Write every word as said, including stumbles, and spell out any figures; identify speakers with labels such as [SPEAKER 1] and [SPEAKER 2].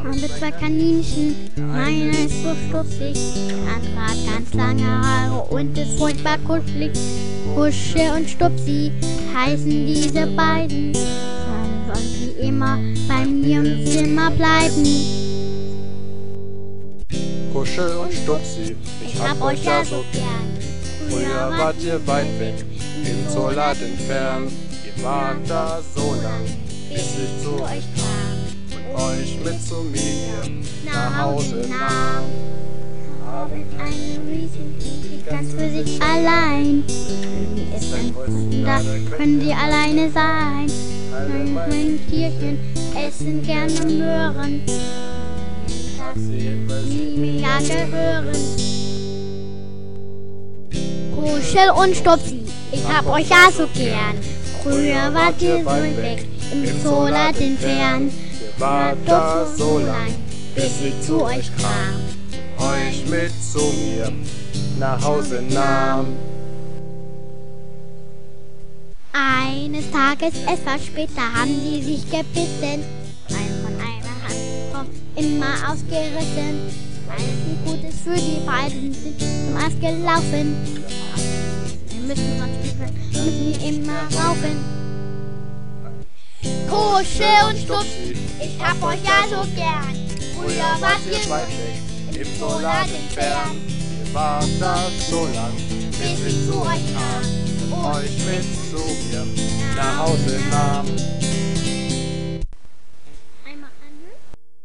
[SPEAKER 1] habe zwei Kaninchen, meiner ist so stutzig, der andere hat ganz lange Haare und ist furchtbar kuschelig. Husche und Stupsi heißen diese beiden, sollen sie immer bei mir im Zimmer bleiben.
[SPEAKER 2] Husche und Stupsi, ich hab euch ja so gern. Früher wart ihr weit weg, im Zolat entfernt. Ihr wart da so lang, bis ich zu euch kam und euch mit zu mir nach Hause nahm.
[SPEAKER 1] Haben eine Riesenfliege ganz für sich allein. Leben ist ein Wunder, können sie alleine sein. Mein Tierchen essen gerne Möhren, die mir ja gehören. Huschel und Stupsi, ich hab euch ja so gern. Früher wart ihr so weit weg, im Zolat entfernt.
[SPEAKER 2] Ihr wart da so lang, bis ich zu euch kam, euch mit zu mir nach Hause nahm.
[SPEAKER 1] Eines Tages, es war später, haben sie sich gebissen. Ein von einer Hand kommt immer ausgerissen. Weil es nicht gut ist für die beiden, sind zum Arzt gelaufen. Wir müssen sonst spielen, müssen wir immer raufen. Husche und Stupsi, ich hab euch ja so gern. Früher wart ihr so
[SPEAKER 2] weit weg, im Zolat entfernt. Ihr wart da so lang, bis ich zu euch kam, euch mit zu mir nach Hause nahm.